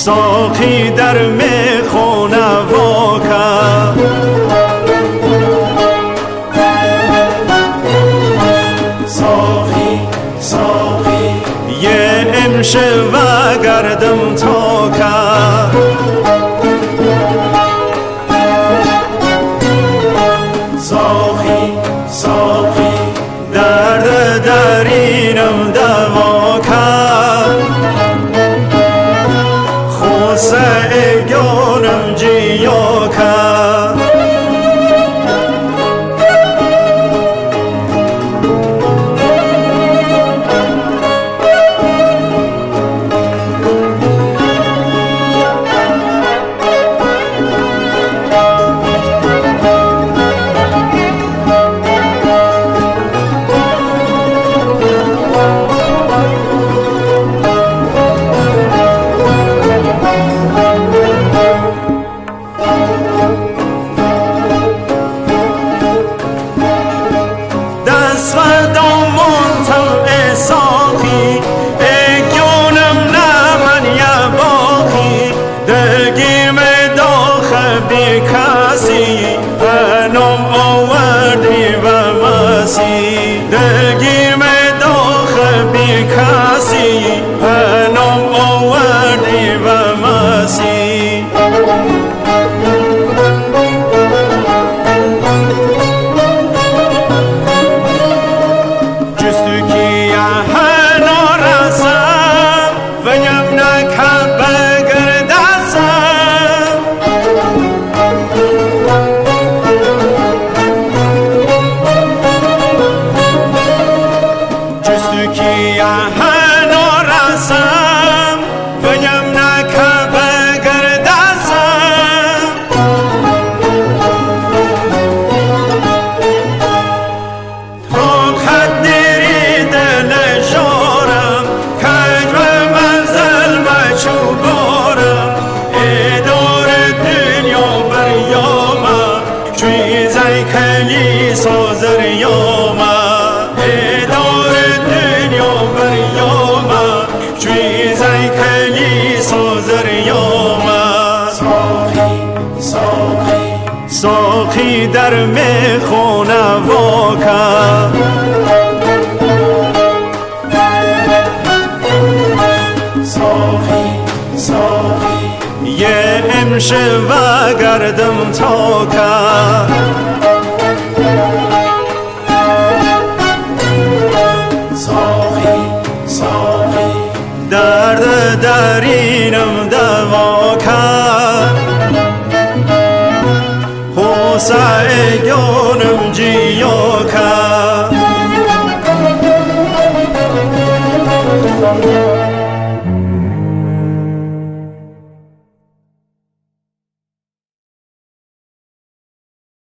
ساقی در میخونه واکه ساقی ساقی یه امشه و گردم تا که ساقی ساقی درد درینم دوا که خوصه گانم جیا که نام آوردی و مسی دلگیر می داخل بی کسی نام آوردی و مسی جستو کی هنا رسم و یم نکب بگردسم کی هنا رسم بگم نکب گردسم تا خدری دل شارم کج و منزل مچوبارم ادار دنیا بریامم چوی زی کلی سازر یامم ساقی در میخونه واکه ساقی ساقی یه امشه و گردم تا که ساقی ساقی درد درینم